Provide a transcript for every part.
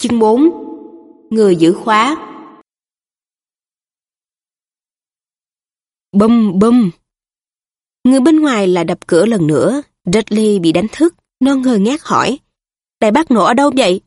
Chương 4. Người giữ khóa. Bum bum. Người bên ngoài là đập cửa lần nữa. Dudley bị đánh thức, nó ngơ ngác hỏi: Đại bác nổ ở đâu vậy?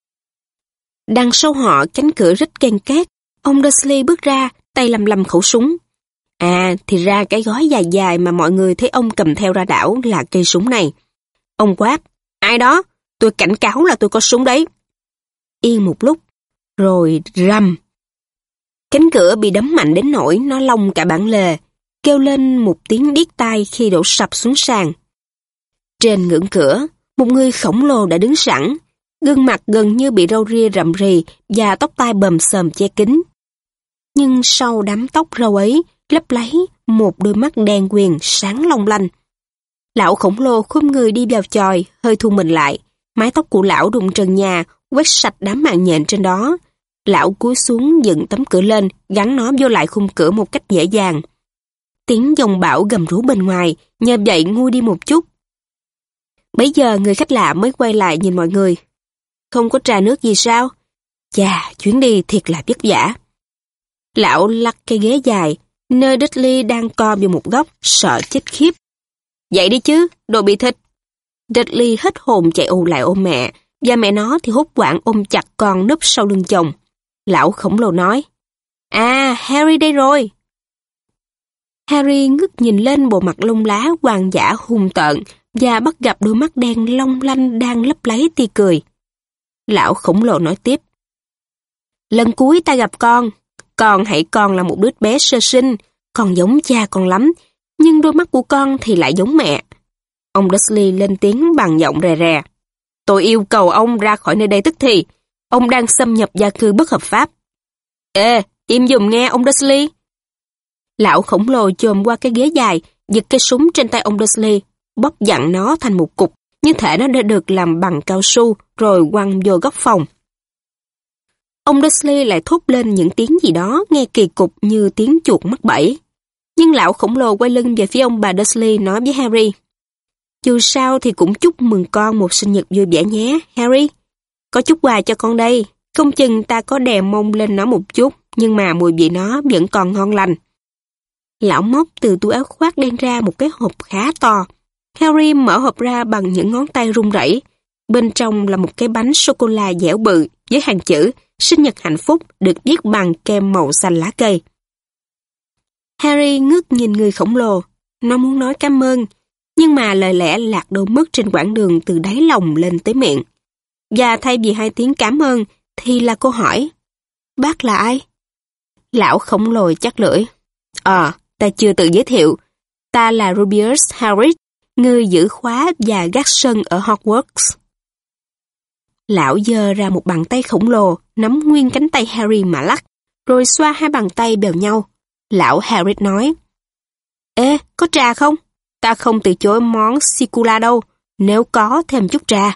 Đằng sau họ, cánh cửa rít ken két. Ông Dursley bước ra, tay lầm lầm khẩu súng. À, thì ra cái gói dài dài mà mọi người thấy ông cầm theo ra đảo là cây súng này. Ông quát: Ai đó? Tôi cảnh cáo là tôi có súng đấy. Yên một lúc, rồi rầm. Cánh cửa bị đấm mạnh đến nỗi nó lông cả bản lề, kêu lên một tiếng điếc tai khi đổ sập xuống sàn. Trên ngưỡng cửa, một người khổng lồ đã đứng sẵn, gương mặt gần như bị râu ria rậm rì và tóc tai bờm xờm che kín. Nhưng sau đám tóc râu ấy, lấp láy một đôi mắt đen quyền sáng long lanh. Lão khổng lồ khum người đi vào chòi, hơi thu mình lại. Mái tóc của lão đụng trần nhà, quét sạch đám mạng nhện trên đó. Lão cúi xuống dựng tấm cửa lên, gắn nó vô lại khung cửa một cách dễ dàng. Tiếng dòng bão gầm rú bên ngoài, nhờ vậy nguôi đi một chút. Bấy giờ người khách lạ mới quay lại nhìn mọi người. Không có trà nước gì sao? Chà, chuyến đi thiệt là vất vả. Lão lắc cái ghế dài, nơi Dudley đang co vào một góc, sợ chết khiếp. Dậy đi chứ, đồ bị thịt. Dudley hết hồn chạy ù lại ôm mẹ, và mẹ nó thì hốt hoảng ôm chặt con núp sau lưng chồng. Lão khổng lồ nói: À, Harry đây rồi. Harry ngước nhìn lên bộ mặt lông lá hoang dã hung tợn và bắt gặp đôi mắt đen long lanh đang lấp láy tia cười. Lão khổng lồ nói tiếp: Lần cuối ta gặp con hãy còn là một đứa bé sơ sinh, con giống cha con lắm, nhưng đôi mắt của con thì lại giống mẹ. Ông Dursley lên tiếng bằng giọng rè rè: Tôi yêu cầu ông ra khỏi nơi đây tức thì. Ông đang xâm nhập gia cư bất hợp pháp. Ê, im giùm nghe ông Dursley. Lão khổng lồ chồm qua cái ghế dài, giật cây súng trên tay ông Dursley, bóp vặn nó thành một cục, như thể nó đã được làm bằng cao su, rồi quăng vô góc phòng. Ông Dursley lại thốt lên những tiếng gì đó nghe kỳ cục như tiếng chuột mắc bẫy. Nhưng lão khổng lồ quay lưng về phía ông bà Dursley nói với Harry: Dù sao thì cũng chúc mừng con một sinh nhật vui vẻ nhé, Harry. Có chút quà cho con đây, không chừng ta có đè mông lên nó một chút, nhưng mà mùi vị nó vẫn còn ngon lành. Lão móc từ túi áo khoác đem ra một cái hộp khá to. Harry mở hộp ra bằng những ngón tay run rẩy. Bên trong là một cái bánh sô-cô-la dẻo bự với hàng chữ sinh nhật hạnh phúc được viết bằng kem màu xanh lá cây. Harry ngước nhìn người khổng lồ. Nó muốn nói cảm ơn, nhưng mà lời lẽ lạc đâu mất trên quãng đường từ đáy lòng lên tới miệng. Và thay vì hai tiếng cảm ơn thì là câu hỏi: Bác là ai? Lão khổng lồ chắc lưỡi: Ta chưa tự giới thiệu. Ta là Rubeus Hagrid, người giữ khóa và gác sân ở Hogwarts. Lão giơ ra một bàn tay khổng lồ, nắm nguyên cánh tay Harry mà lắc, rồi xoa hai bàn tay vào nhau. Lão Hagrid nói: Ê, có trà không? Ta không từ chối món sicula đâu, nếu có thêm chút trà.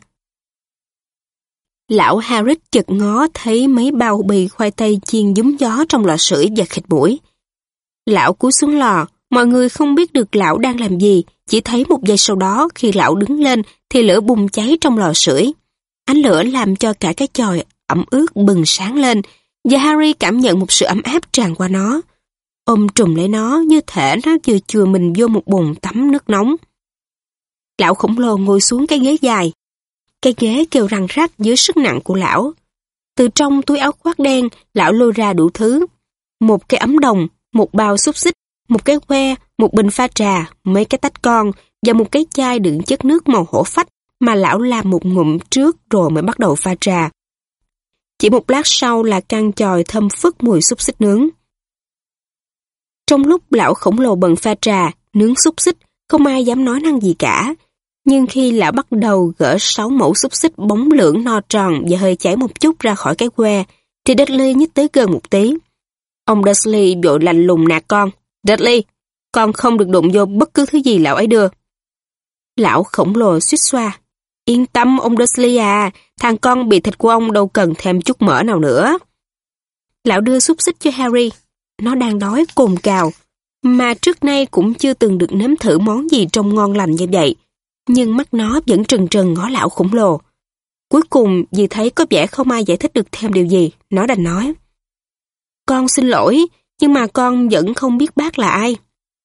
Lão Hagrid chợt ngó thấy mấy bao bì khoai tây chiên nhúm gió trong lò sưởi và khịt mũi. Lão cúi xuống lò, mọi người không biết được lão đang làm gì, chỉ thấy một giây sau đó khi lão đứng lên thì lửa bùng cháy trong lò sưởi. Ánh lửa làm cho cả cái chòi ẩm ướt bừng sáng lên, và Harry cảm nhận một sự ấm áp tràn qua nó. Ôm trùm lấy nó như thể nó vừa chừa mình vô một bồn tắm nước nóng. Lão khổng lồ ngồi xuống cái ghế dài. Cái ghế kêu răng rắc dưới sức nặng của lão. Từ trong túi áo khoác đen, lão lôi ra đủ thứ. Một cái ấm đồng, một bao xúc xích, một cái que, một bình pha trà, mấy cái tách con và một cái chai đựng chất nước màu hổ phách mà lão làm một ngụm trước rồi mới bắt đầu pha trà. Chỉ một lát sau là căn chòi thơm phức mùi xúc xích nướng. Trong lúc lão khổng lồ bận pha trà, nướng xúc xích, không ai dám nói năng gì cả. Nhưng khi lão bắt đầu gỡ 6 mẩu xúc xích bóng lưỡng no tròn và hơi cháy một chút ra khỏi cái que, thì Dudley nhích tới gần một tí. Ông Dursley vội lạnh lùng nạt con: Dudley, con không được đụng vô bất cứ thứ gì lão ấy đưa. Lão khổng lồ suýt xoa: Yên tâm ông Dursley à, thằng con bị thịt của ông đâu cần thêm chút mỡ nào nữa. Lão đưa xúc xích cho Harry. Nó đang đói cồn cào, mà trước nay cũng chưa từng được nếm thử món gì trông ngon lành như vậy. Nhưng mắt nó vẫn trừng trừng ngó lão khổng lồ. Cuối cùng, vì thấy có vẻ không ai giải thích được thêm điều gì, nó đành nói. Con xin lỗi, nhưng mà con vẫn không biết bác là ai.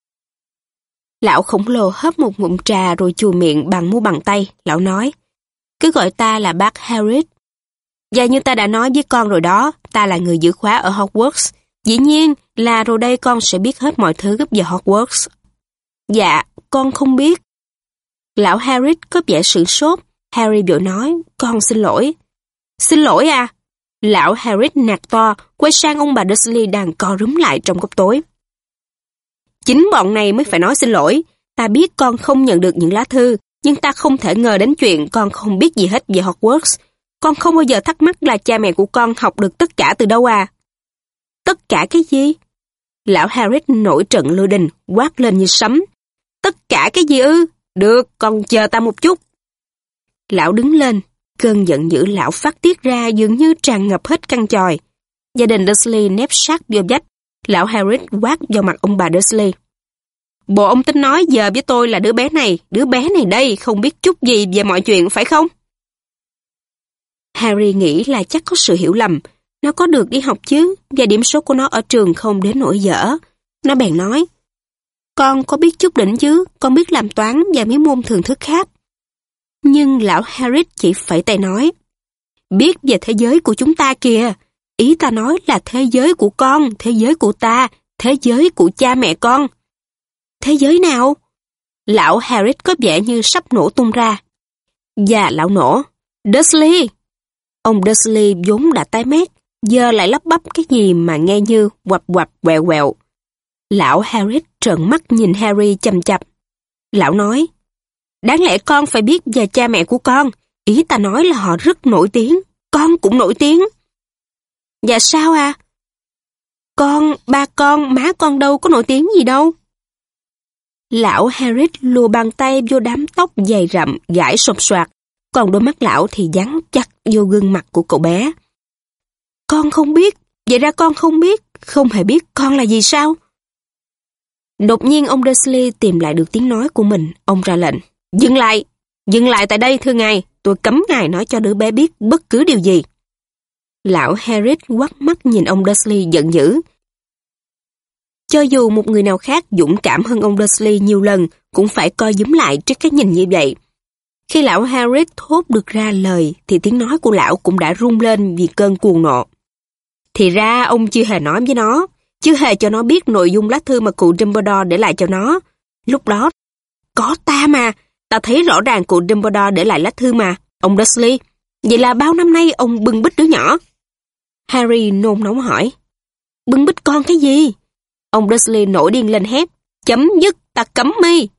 Lão khổng lồ hớp một ngụm trà rồi chùi miệng bằng mu bàn tay. Lão nói, cứ gọi ta là bác Harris. Và như ta đã nói với con rồi đó, ta là người giữ khóa ở Hogwarts. Dĩ nhiên là rồi đây con sẽ biết hết mọi thứ về Hogwarts. Dạ, con không biết. Lão Harris có vẻ sửng sốt. Harry vội nói, con xin lỗi. Xin lỗi à? Lão Harris nạt to, quay sang ông bà Dursley đang co rúm lại trong góc tối. Chính bọn này mới phải nói xin lỗi. Ta biết con không nhận được những lá thư, nhưng ta không thể ngờ đến chuyện con không biết gì hết về Hogwarts. Con không bao giờ thắc mắc là cha mẹ của con học được tất cả từ đâu à? Tất cả cái gì? Lão Harris nổi trận lôi đình, quát lên như sấm. Tất cả cái gì ư? Được, con chờ ta một chút. Lão đứng lên, cơn giận dữ lão phát tiết ra dường như tràn ngập hết căn chòi. Gia đình Dursley nép sát vô vách. Lão Harris quát vào mặt ông bà Dursley. Bộ ông tính nói giờ với tôi là đứa bé này đây không biết chút gì về mọi chuyện phải không? Harry nghĩ là chắc có sự hiểu lầm. Nó có được đi học chứ, và điểm số của nó ở trường không đến nỗi dở. Nó bèn nói, con có biết chút đỉnh chứ, con biết làm toán và mấy môn thường thức khác. Nhưng lão Harris chỉ phẩy tay nói, biết về thế giới của chúng ta kìa. Ý ta nói là thế giới của con, thế giới của ta, thế giới của cha mẹ con. Thế giới nào? Lão Harris có vẻ như sắp nổ tung ra. Và lão nổ, Dursley! Ông Dursley vốn đã tái mét, giờ lại lắp bắp cái gì mà nghe như quặp quặp quẹo quẹo. Lão Harris trợn mắt nhìn Harry chằm chằm. Lão nói, đáng lẽ con phải biết về cha mẹ của con. Ý ta nói là họ rất nổi tiếng. Con cũng nổi tiếng. Dạ sao à? Con, ba con, má con đâu có nổi tiếng gì đâu. Lão Harris lùa bàn tay vô đám tóc dày rậm, gãi sột soạt. Còn đôi mắt lão thì dán chắc vô gương mặt của cậu bé. Con không biết, vậy ra con không biết, không hề biết con là gì sao? Đột nhiên ông Dursley tìm lại được tiếng nói của mình, ông ra lệnh. Dừng lại tại đây thưa ngài, tôi cấm ngài nói cho đứa bé biết bất cứ điều gì. Lão Harris quắt mắt nhìn ông Dursley giận dữ. Cho dù một người nào khác dũng cảm hơn ông Dursley nhiều lần, cũng phải coi giúm lại trước cái nhìn như vậy. Khi lão Harris thốt được ra lời, thì tiếng nói của lão cũng đã rung lên vì cơn cuồng nộ. Thì ra ông chưa hề nói với nó, chưa hề cho nó biết nội dung lá thư mà cụ Dumbledore để lại cho nó. Lúc đó, có ta mà, ta thấy rõ ràng cụ Dumbledore để lại lá thư mà, ông Dursley. Vậy là bao năm nay ông bưng bít đứa nhỏ? Harry nôn nóng hỏi. Bưng bít con cái gì? Ông Dursley nổi điên lên hét. Chấm dứt, ta cấm mi.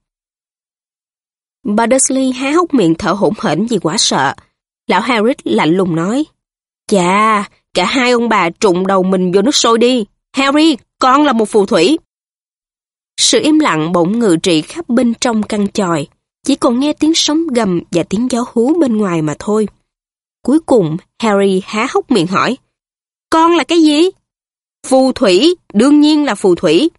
Bà Dursley há hốc miệng thở hổn hển vì quá sợ. Lão Harris lạnh lùng nói. Chà, cả hai ông bà trụng đầu mình vô nước sôi đi. Harry, con là một phù thủy. Sự im lặng bỗng ngự trị khắp bên trong căn chòi. Chỉ còn nghe tiếng sóng gầm và tiếng gió hú bên ngoài mà thôi. Cuối cùng, Harry há hốc miệng hỏi. Con là cái gì? Phù thủy, đương nhiên là phù thủy.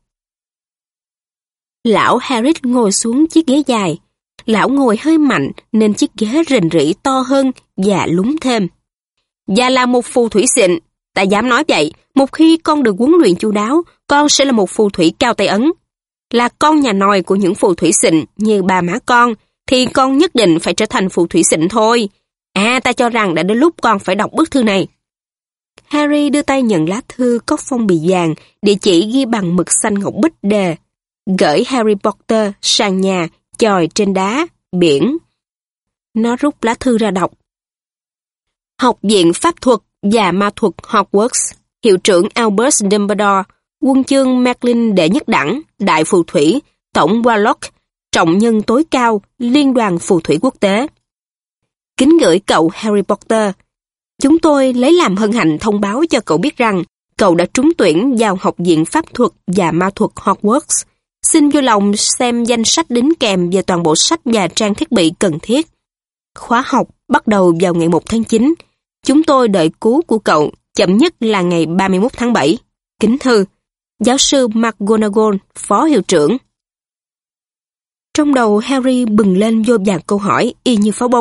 Lão Harris ngồi xuống chiếc ghế dài. Lão ngồi hơi mạnh nên chiếc ghế rình rĩ to hơn và lún thêm. Và là một phù thủy xịn, ta dám nói vậy, một khi con được huấn luyện chu đáo, con sẽ là một phù thủy cao tay ấn. Là con nhà nòi của những phù thủy xịn như bà má con, thì con nhất định phải trở thành phù thủy xịn thôi. À, ta cho rằng đã đến lúc con phải đọc bức thư này. Harry đưa tay nhận lá thư có phong bì vàng, địa chỉ ghi bằng mực xanh ngọc bích đề. Gửi Harry Potter sang nhà, chòi trên đá, biển. Nó rút lá thư ra đọc. Học viện Pháp thuật và Ma thuật Hogwarts, hiệu trưởng Albus Dumbledore, quân chương Merlin đệ nhất đẳng, đại phù thủy, tổng Warlock, trọng nhân tối cao, liên đoàn phù thủy quốc tế. Kính gửi cậu Harry Potter. Chúng tôi lấy làm hân hạnh thông báo cho cậu biết rằng cậu đã trúng tuyển vào Học viện Pháp thuật và Ma thuật Hogwarts. Xin vui lòng xem danh sách đính kèm về toàn bộ sách và trang thiết bị cần thiết. Khóa học bắt đầu vào ngày 1 tháng 9. Chúng tôi đợi cú của cậu chậm nhất là ngày 31 tháng 7. Kính thư, giáo sư McGonagall, phó hiệu trưởng. Trong đầu Harry bừng lên vô vàn câu hỏi y như pháo bông.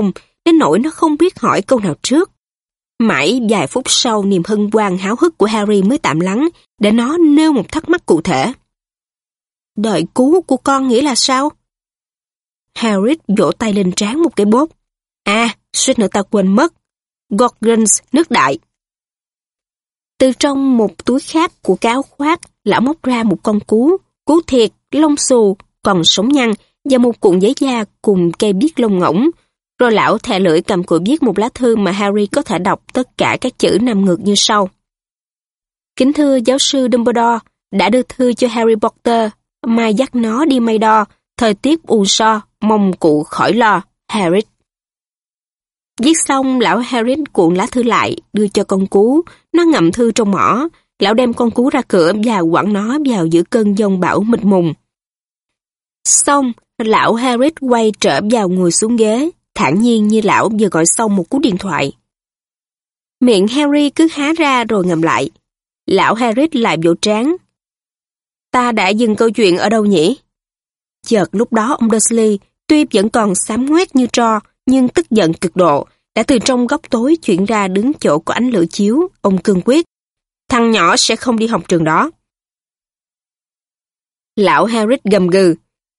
đến nỗi nó không biết hỏi câu nào trước. Mãi vài phút sau, niềm hân hoan háo hức của Harry mới tạm lắng để nó nêu một thắc mắc cụ thể. Đời cú của con nghĩa là sao? Harry vỗ tay lên trán một cái bốp. Suýt nữa ta quên mất. Gorgons nước đại. Từ trong một túi khác của cái áo khoác, lão móc ra một con cú thiệt, lông xù, còn sống nhăn và một cuộn giấy da cùng cây viết lông ngỗng. Rồi lão thè lưỡi cầm cụi viết một lá thư mà Harry có thể đọc tất cả các chữ nằm ngược như sau. Kính thưa giáo sư Dumbledore, đã đưa thư cho Harry Potter, mai dắt nó đi mây đo, thời tiết u so, mong cụ khỏi lo, Harry. Viết xong, lão Harry cuộn lá thư lại, đưa cho con cú, nó ngậm thư trong mỏ. Lão đem con cú ra cửa và quẳng nó vào giữa cơn giông bão mịt mùng. Xong, lão Harry quay trở vào ngồi xuống ghế, thản nhiên như lão vừa gọi xong một cú điện thoại. Miệng Harry cứ há ra rồi ngậm lại. Lão Harry lại vỗ trán. Ta đã dừng câu chuyện ở đâu nhỉ? Chợt lúc đó ông Dursley, tuy vẫn còn xám ngoét như tro, nhưng tức giận cực độ, đã từ trong góc tối chuyển ra đứng chỗ có ánh lửa chiếu. Ông cương quyết. Thằng nhỏ sẽ không đi học trường đó. Lão Harry gầm gừ.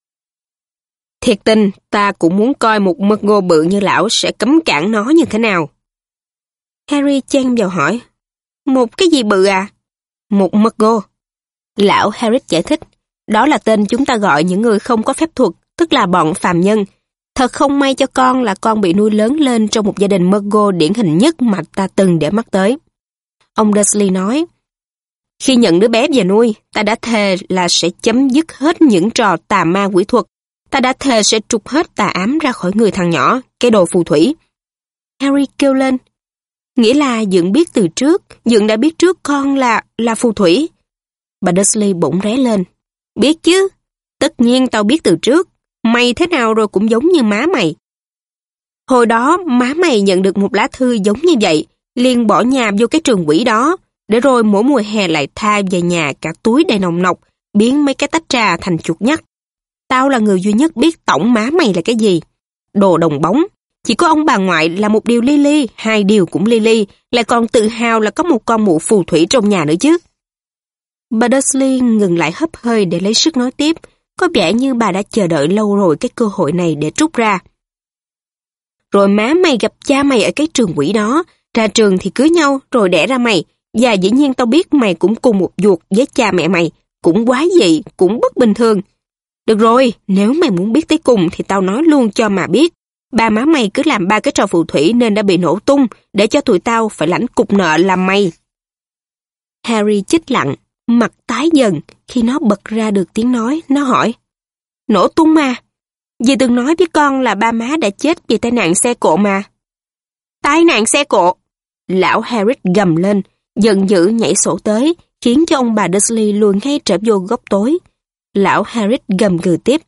Thiệt tình, ta cũng muốn coi một McGonagall bự như lão sẽ cấm cản nó như thế nào. Harry chen vào hỏi. Một cái gì bự à? Một McGonagall. Lão Harry giải thích. Đó là tên chúng ta gọi những người không có phép thuật, tức là bọn phàm nhân. Thật không may cho con là con bị nuôi lớn lên trong một gia đình McGonagall điển hình nhất mà ta từng để mắt tới. Ông Dursley nói, khi nhận đứa bé về nuôi, ta đã thề là sẽ chấm dứt hết những trò tà ma quỷ thuật. Ta đã thề sẽ trục hết tà ám ra khỏi người thằng nhỏ, cái đồ phù thủy. Harry kêu lên, nghĩa là Dượng biết từ trước, Dượng đã biết trước con là phù thủy. Bà Dursley bỗng ré lên, biết chứ, tất nhiên tao biết từ trước, mày thế nào rồi cũng giống như má mày. Hồi đó má mày nhận được một lá thư giống như vậy, liền bỏ nhà vô cái trường quỷ đó, để rồi mỗi mùa hè lại tha về nhà cả túi đầy nồng nọc, biến mấy cái tách trà thành chuột nhắt. Tao là người duy nhất biết tổng má mày là cái gì. Đồ đồng bóng. Chỉ có ông bà ngoại là một điều li, hai điều cũng li, lại còn tự hào là có một con mụ phù thủy trong nhà nữa chứ. Bà Dursley ngừng lại hấp hơi để lấy sức nói tiếp, có vẻ như bà đã chờ đợi lâu rồi cái cơ hội này để trút ra. Rồi má mày gặp cha mày ở cái trường quỷ đó, ra trường thì cưới nhau rồi đẻ ra mày, và dĩ nhiên tao biết mày cũng cùng một ruột với cha mẹ mày, cũng quái dị, cũng bất bình thường. Được rồi, nếu mày muốn biết tới cùng thì tao nói luôn cho mà biết. Ba má mày cứ làm ba cái trò phù thủy nên đã bị nổ tung, để cho tụi tao phải lãnh cục nợ làm mày. Harry chết lặng, mặt tái dần, khi nó bật ra được tiếng nói, nó hỏi. Nổ tung mà? Dì từng nói với con là ba má đã chết vì tai nạn xe cộ mà. Tai nạn xe cộ? Lão Harry gầm lên, giận dữ nhảy sổ tới, khiến cho ông bà Dursley lùi ngay trở vô góc tối. Lão Harry gầm gừ tiếp.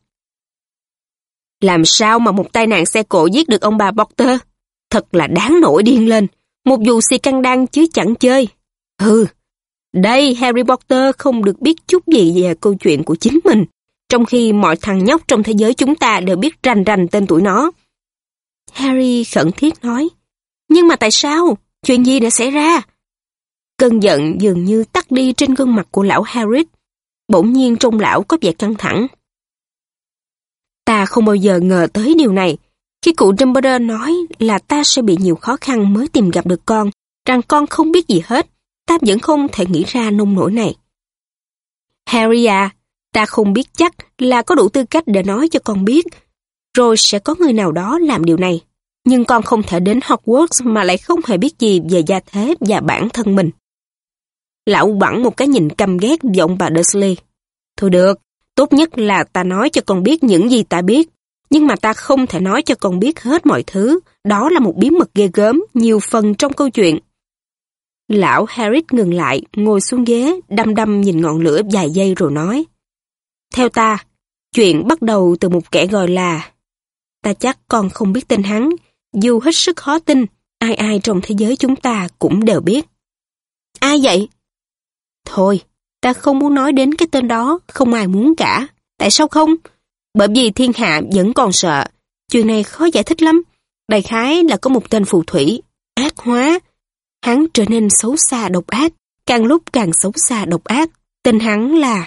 Làm sao mà một tai nạn xe cộ giết được ông bà Potter? Thật là đáng nổi điên lên. Một vụ xì căng đăng chứ chẳng chơi. Đây Harry Potter không được biết chút gì về câu chuyện của chính mình, trong khi mọi thằng nhóc trong thế giới chúng ta đều biết rành rành tên tuổi nó. Harry khẩn thiết nói. Nhưng mà tại sao? Chuyện gì đã xảy ra? Cơn giận dường như tắt đi trên gương mặt của lão Harry. Bỗng nhiên trong lão có vẻ căng thẳng. Ta không bao giờ ngờ tới điều này. Khi cụ Dumbledore nói là ta sẽ bị nhiều khó khăn mới tìm gặp được con, rằng con không biết gì hết, ta vẫn không thể nghĩ ra nông nổi này. Harry à, ta không biết chắc là có đủ tư cách để nói cho con biết, rồi sẽ có người nào đó làm điều này. Nhưng con không thể đến Hogwarts mà lại không hề biết gì về gia thế và bản thân mình. Lão bẵng một cái nhìn căm ghét giọng bà Dursley. Thôi được, tốt nhất là ta nói cho con biết những gì ta biết, nhưng mà ta không thể nói cho con biết hết mọi thứ, đó là một bí mật ghê gớm, nhiều phần trong câu chuyện. Lão Harry ngừng lại, ngồi xuống ghế, đăm đăm nhìn ngọn lửa vài giây rồi nói. Theo ta, chuyện bắt đầu từ một kẻ gọi là... Ta chắc con không biết tên hắn, dù hết sức khó tin, ai ai trong thế giới chúng ta cũng đều biết. Ai vậy? Thôi, ta không muốn nói đến cái tên đó, không ai muốn cả. Tại sao không? Bởi vì thiên hạ vẫn còn sợ. Chuyện này khó giải thích lắm. Đại khái là có một tên phù thủy, ác hóa. Hắn trở nên xấu xa độc ác, càng lúc càng xấu xa độc ác. Tên hắn là...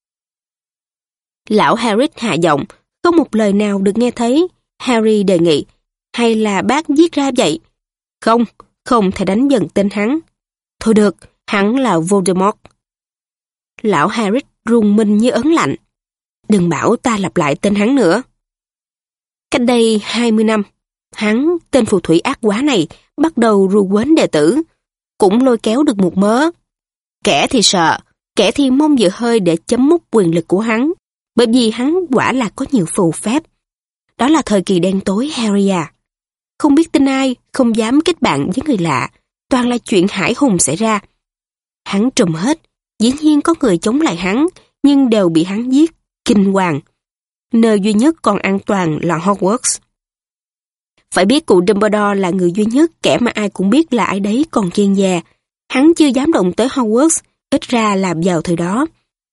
Lão Harris hạ giọng, không một lời nào được nghe thấy. Harry đề nghị, hay là bác viết ra vậy? Không, không thể đánh dần tên hắn. Thôi được, hắn là Voldemort. Lão Harris rùng mình như ớn lạnh. Đừng bảo ta lặp lại tên hắn nữa. Cách đây 20 năm, hắn, tên phù thủy ác quá này, bắt đầu ru quến đệ tử, cũng lôi kéo được một mớ. Kẻ thì sợ, kẻ thì mong dự hơi để chấm mút quyền lực của hắn, bởi vì hắn quả là có nhiều phù phép. Đó là thời kỳ đen tối, Harry à. Không biết tin ai, không dám kết bạn với người lạ, toàn là chuyện hãi hùng xảy ra. Hắn trùm hết, dĩ nhiên có người chống lại hắn, nhưng đều bị hắn giết, kinh hoàng. Nơi duy nhất còn an toàn là Hogwarts. Phải biết cụ Dumbledore là người duy nhất, kẻ mà ai cũng biết là ai đấy còn kiên dè. Hắn chưa dám động tới Hogwarts, ít ra là vào thời đó.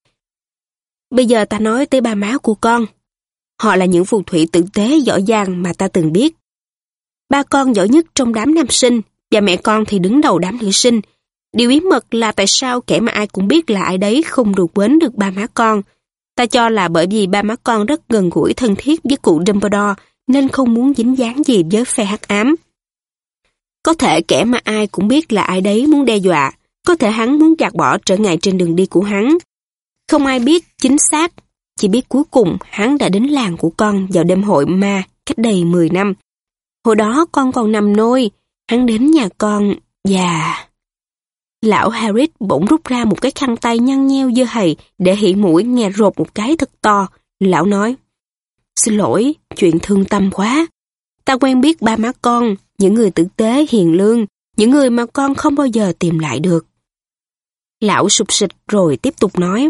Bây giờ ta nói tới ba má của con. Họ là những phù thủy tử tế giỏi giang mà ta từng biết. Ba con giỏi nhất trong đám nam sinh, và mẹ con thì đứng đầu đám nữ sinh. Điều bí mật là tại sao kẻ mà ai cũng biết là ai đấy không được quên được ba má con. Ta cho là bởi vì ba má con rất gần gũi thân thiết với cụ Dumbledore, nên không muốn dính dáng gì với phe hắc ám. Có thể kẻ mà ai cũng biết là ai đấy muốn đe dọa, có thể hắn muốn gạt bỏ trở ngại trên đường đi của hắn. Không ai biết chính xác, chỉ biết cuối cùng hắn đã đến làng của con vào đêm hội ma cách đây 10 năm. Hồi đó con còn nằm nôi, hắn đến nhà con và... Lão Harris bỗng rút ra một cái khăn tay nhăn nheo dơ hầy để hỉ mũi nghe rột một cái thật to. Lão nói, xin lỗi, chuyện thương tâm quá. Ta quen biết ba má con, những người tử tế hiền lương, những người mà con không bao giờ tìm lại được. Lão sụp sịch rồi tiếp tục nói,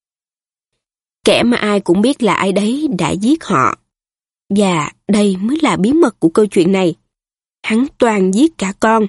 kẻ mà ai cũng biết là ai đấy đã giết họ. Và đây mới là bí mật của câu chuyện này. Hắn toàn giết cả con.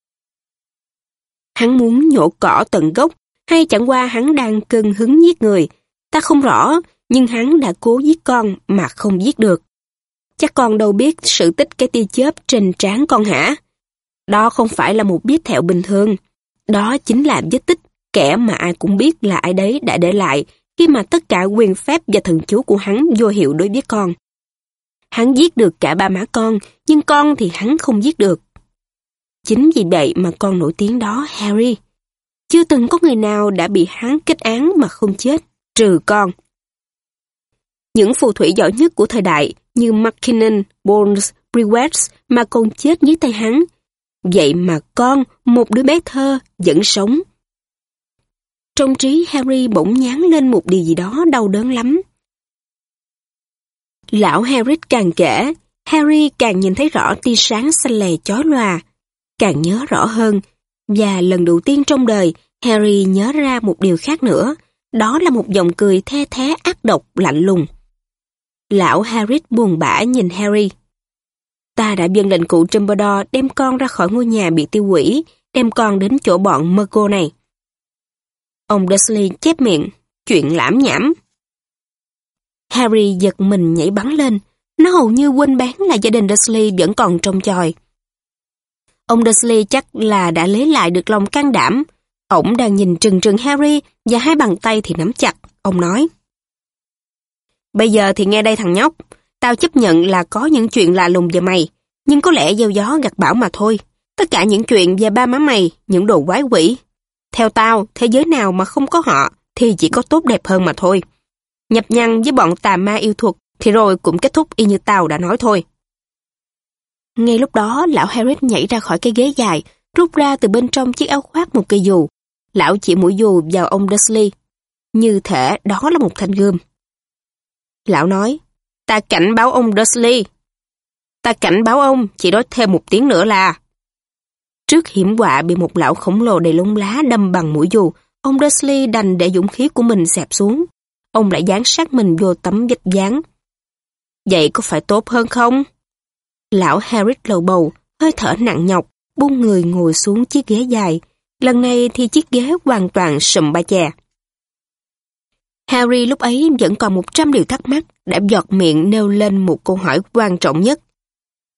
Hắn muốn nhổ cỏ tận gốc, hay chẳng qua hắn đang cơn hứng giết người. Ta không rõ, nhưng hắn đã cố giết con mà không giết được. Chắc con đâu biết sự tích cái tia chớp trên trán con hả? Đó không phải là một vết thẹo bình thường. Đó chính là vết tích kẻ mà ai cũng biết là ai đấy đã để lại khi mà tất cả quyền phép và thần chú của hắn vô hiệu đối với con. Hắn giết được cả ba má con, nhưng con thì hắn không giết được. Chính vì vậy mà con nổi tiếng đó, Harry. Chưa từng có người nào đã bị hắn kết án mà không chết, trừ con. Những phù thủy giỏi nhất của thời đại như Mackinnon, Bones, Brewett mà còn chết dưới tay hắn. Vậy mà con, một đứa bé thơ, vẫn sống. Trong trí Harry bỗng nhán lên một điều gì đó đau đớn lắm. Lão Harris càng kể, Harry càng nhìn thấy rõ tia sáng xanh lè chói lòa, càng nhớ rõ hơn. Và lần đầu tiên trong đời, Harry nhớ ra một điều khác nữa, đó là một giọng cười the thé ác độc lạnh lùng. Lão Harris buồn bã nhìn Harry. Ta đã vâng lệnh cụ Dumbledore đem con ra khỏi ngôi nhà bị tiêu hủy, đem con đến chỗ bọn Muggle này. Ông Dursley chép miệng, chuyện lảm nhảm. Harry giật mình nhảy bắn lên, nó hầu như quên bán là gia đình Dursley vẫn còn trông chòi. Ông Dursley chắc là đã lấy lại được lòng can đảm. Ông đang nhìn trừng trừng Harry và hai bàn tay thì nắm chặt. Ông nói, bây giờ thì nghe đây thằng nhóc, tao chấp nhận là có những chuyện lạ lùng về mày, nhưng có lẽ gieo gió gặt bão mà thôi. Tất cả những chuyện về ba má mày, những đồ quái quỷ. Theo tao, thế giới nào mà không có họ thì chỉ có tốt đẹp hơn mà thôi. Nhập nhằng với bọn tà ma yêu thuật thì rồi cũng kết thúc y như tao đã nói thôi. Ngay lúc đó, lão Harris nhảy ra khỏi cái ghế dài, rút ra từ bên trong chiếc áo khoác một cây dù. Lão chỉ mũi dù vào ông Dursley, như thể đó là một thanh gươm. Lão nói, ta cảnh báo ông Dursley. Ta cảnh báo ông, chỉ nói thêm một tiếng nữa là... Trước hiểm họa bị một lão khổng lồ đầy lông lá đâm bằng mũi dù, ông Dursley đành để dũng khí của mình xẹp xuống. Ông lại dán sát mình vô tấm vách dán. Vậy có phải tốt hơn không? Lão Harris lầu bầu, hơi thở nặng nhọc, buông người ngồi xuống chiếc ghế dài. Lần này thì chiếc ghế hoàn toàn sùm ba chè. Harry lúc ấy vẫn còn 100 điều thắc mắc, đã giọt miệng nêu lên một câu hỏi quan trọng nhất.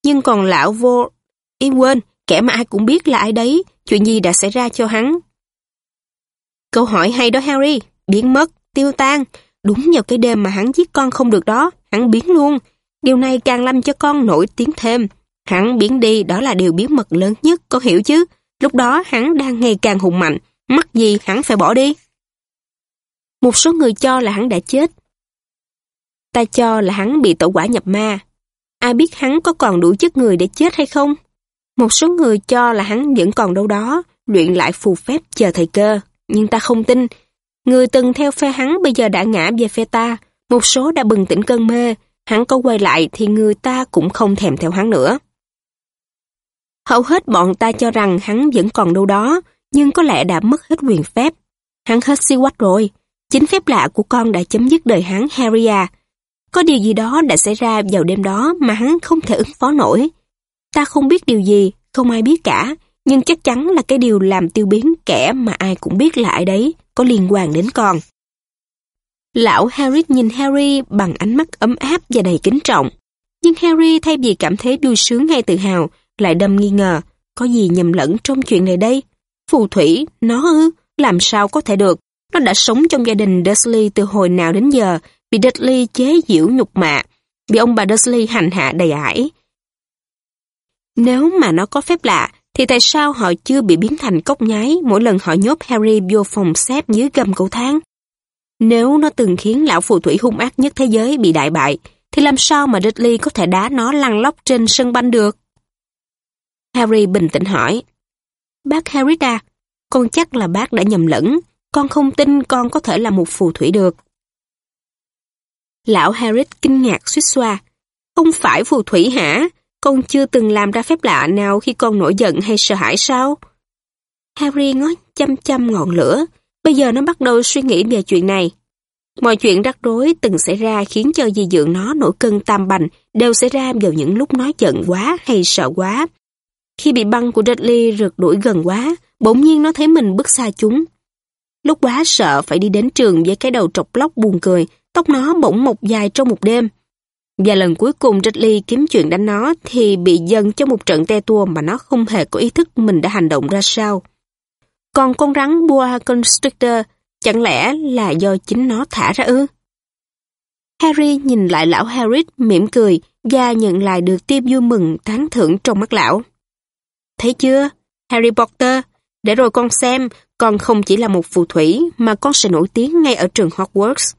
Nhưng còn lão vô... Ý quên, kẻ mà ai cũng biết là ai đấy, chuyện gì đã xảy ra cho hắn. Câu hỏi hay đó Harry, biến mất, tiêu tan. Đúng vào cái đêm mà hắn giết con không được đó, hắn biến luôn. Điều này càng làm cho con nổi tiếng thêm. Hắn biến đi, đó là điều bí mật lớn nhất, có hiểu chứ? Lúc đó hắn đang ngày càng hùng mạnh, mắc gì hắn phải bỏ đi. Một số người cho là hắn đã chết. Ta cho là hắn bị tẩu hỏa nhập ma. Ai biết hắn có còn đủ chất người để chết hay không? Một số người cho là hắn vẫn còn đâu đó, luyện lại phù phép chờ thời cơ. Nhưng ta không tin. Người từng theo phe hắn bây giờ đã ngã về phe ta. Một số đã bừng tỉnh cơn mê. Hắn có quay lại thì người ta cũng không thèm theo hắn nữa. Hầu hết bọn ta cho rằng hắn vẫn còn đâu đó, nhưng có lẽ đã mất hết quyền phép. Hắn hết siêu quách rồi. Chính phép lạ của con đã chấm dứt đời hắn, Harry à. Có điều gì đó đã xảy ra vào đêm đó mà hắn không thể ứng phó nổi. Ta không biết điều gì, không ai biết cả, nhưng chắc chắn là cái điều làm tiêu biến kẻ mà ai cũng biết là ai đấy, có liên quan đến con. Lão Harry nhìn Harry bằng ánh mắt ấm áp và đầy kính trọng. Nhưng Harry thay vì cảm thấy vui sướng hay tự hào, lại đâm nghi ngờ, có gì nhầm lẫn trong chuyện này đây? Phù thủy, nó ư, làm sao có thể được? Nó đã sống trong gia đình Dursley từ hồi nào đến giờ, bị Dudley chế giễu nhục mạ, bị ông bà Dursley hành hạ đầy ải. Nếu mà nó có phép lạ, thì tại sao họ chưa bị biến thành cốc nhái mỗi lần họ nhốt Harry vô phòng xếp dưới gầm cầu thang? Nếu nó từng khiến lão phù thủy hung ác nhất thế giới bị đại bại, thì làm sao mà Dudley có thể đá nó lăn lóc trên sân banh được? Harry bình tĩnh hỏi, bác Harry à, con chắc là bác đã nhầm lẫn, con không tin con có thể là một phù thủy được. Lão Harry kinh ngạc suýt xoa, không phải phù thủy hả? Con chưa từng làm ra phép lạ nào khi con nổi giận hay sợ hãi sao? Harry ngó chăm chăm ngọn lửa, bây giờ nó bắt đầu suy nghĩ về chuyện này. Mọi chuyện rắc rối từng xảy ra khiến cho dì dượng nó nổi cơn tam bành đều xảy ra vào những lúc nói giận quá hay sợ quá. Khi bị băng của Dudley rượt đuổi gần quá, bỗng nhiên nó thấy mình bước xa chúng. Lúc quá sợ phải đi đến trường với cái đầu trọc lóc buồn cười, tóc nó bỗng mọc dài trong một đêm. Và lần cuối cùng Dudley kiếm chuyện đánh nó thì bị dần cho một trận te tua mà nó không hề có ý thức mình đã hành động ra sao. Còn con rắn boa constrictor chẳng lẽ là do chính nó thả ra ư? Harry nhìn lại lão Harry mỉm cười và nhận lại được tia vui mừng tán thưởng trong mắt lão. Thấy chưa, Harry Potter, để rồi con xem, con không chỉ là một phù thủy mà con sẽ nổi tiếng ngay ở trường Hogwarts.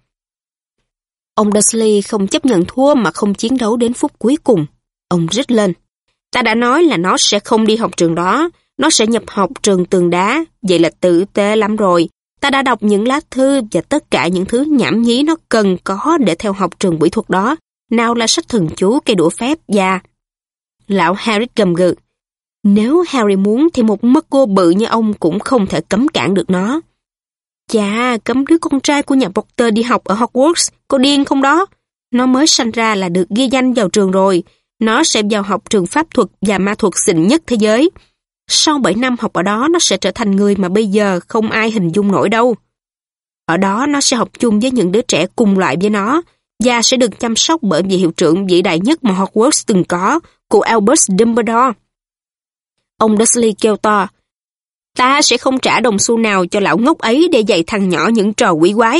Ông Dursley không chấp nhận thua mà không chiến đấu đến phút cuối cùng. Ông rít lên. Ta đã nói là nó sẽ không đi học trường đó, nó sẽ nhập học trường tường đá, vậy là tử tế lắm rồi. Ta đã đọc những lá thư và tất cả những thứ nhảm nhí nó cần có để theo học trường quỷ thuật đó. Nào là sách thần chú, cây đũa phép và... Lão Harry gầm gừ. Nếu Harry muốn thì một mất cô bự như ông cũng không thể cấm cản được nó. Chà, cấm đứa con trai của nhà Potter đi học ở Hogwarts, có điên không đó? Nó mới sanh ra là được ghi danh vào trường rồi. Nó sẽ vào học trường pháp thuật và ma thuật xịn nhất thế giới. Sau 7 năm học ở đó, nó sẽ trở thành người mà bây giờ không ai hình dung nổi đâu. Ở đó, nó sẽ học chung với những đứa trẻ cùng loại với nó, và sẽ được chăm sóc bởi vị hiệu trưởng vĩ đại nhất mà Hogwarts từng có, cụ Albus Dumbledore. Ông Dursley kêu to, ta sẽ không trả đồng xu nào cho lão ngốc ấy để dạy thằng nhỏ những trò quỷ quái.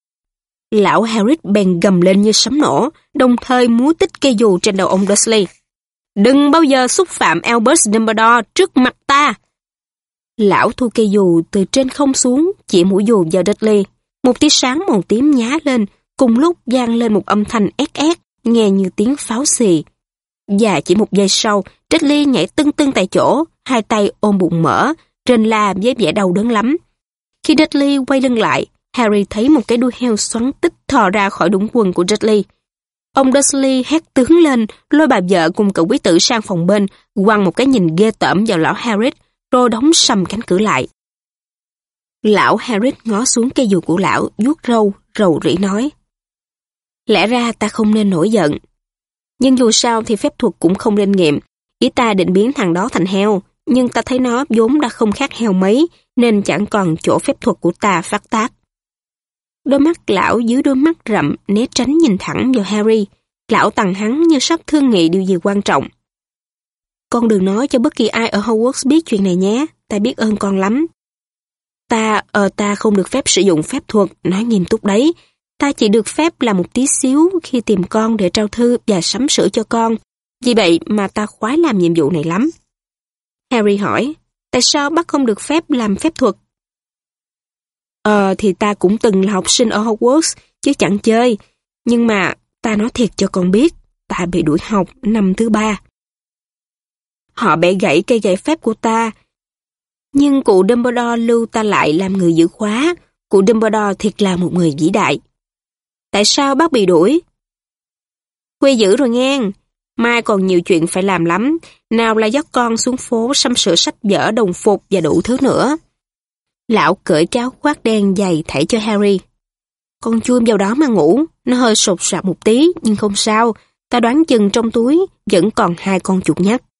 Lão Harry bèn gầm lên như sấm nổ, đồng thời múa tích cây dù trên đầu ông Dursley. Đừng bao giờ xúc phạm Albus Dumbledore trước mặt ta. Lão thu cây dù từ trên không xuống, chỉ mũi dù vào Dudley. Một tia sáng màu tím nhá lên, cùng lúc vang lên một âm thanh ét ét, nghe như tiếng pháo xì. Và chỉ một giây sau, Dudley nhảy tưng tưng tại chỗ, hai tay ôm bụng mỡ, trên la với vẻ đau đớn lắm. Khi Dudley quay lưng lại, Harry thấy một cái đuôi heo xoắn tít thò ra khỏi đũng quần của Dudley. Ông Dursley hét tướng lên, lôi bà vợ cùng cậu quý tử sang phòng bên, quăng một cái nhìn ghê tởm vào lão Harry, rồi đóng sầm cánh cửa lại. Lão Harry ngó xuống cây dù của lão, vuốt râu, rầu rĩ nói. Lẽ ra ta không nên nổi giận. Nhưng dù sao thì phép thuật cũng không nên nghiệm. Ý ta định biến thằng đó thành heo, nhưng ta thấy nó vốn đã không khác heo mấy, nên chẳng còn chỗ phép thuật của ta phát tác. Đôi mắt lão dưới đôi mắt rậm né tránh nhìn thẳng vào Harry. Lão tằng hắn như sắp thương nghị điều gì quan trọng. con đừng nói cho bất kỳ ai ở Hogwarts biết chuyện này nhé, ta biết ơn con lắm. Ta không được phép sử dụng phép thuật, nói nghiêm túc đấy. Ta chỉ được phép làm một tí xíu khi tìm con để trao thư và sắm sửa cho con. Vì vậy mà ta khoái làm nhiệm vụ này lắm. Harry hỏi, tại sao bác không được phép làm phép thuật? Thì ta cũng từng là học sinh ở Hogwarts, chứ chẳng chơi. Nhưng mà ta nói thiệt cho con biết, ta bị đuổi học năm thứ 3. Họ bẻ gãy cây gậy phép của ta. Nhưng cụ Dumbledore lưu ta lại làm người giữ khóa. Cụ Dumbledore thiệt là một người vĩ đại. Tại sao bác bị đuổi? Khuya dữ rồi nghe. Mai còn nhiều chuyện phải làm lắm. Nào là dắt con xuống phố sắm sửa sách vở, đồng phục và đủ thứ nữa. Lão cởi cái áo khoác đen dày thảy cho Harry. Con chui vào đó mà ngủ. Nó hơi sột soạt một tí, nhưng không sao. Ta đoán chừng trong túi vẫn còn 2 con chuột nhắt.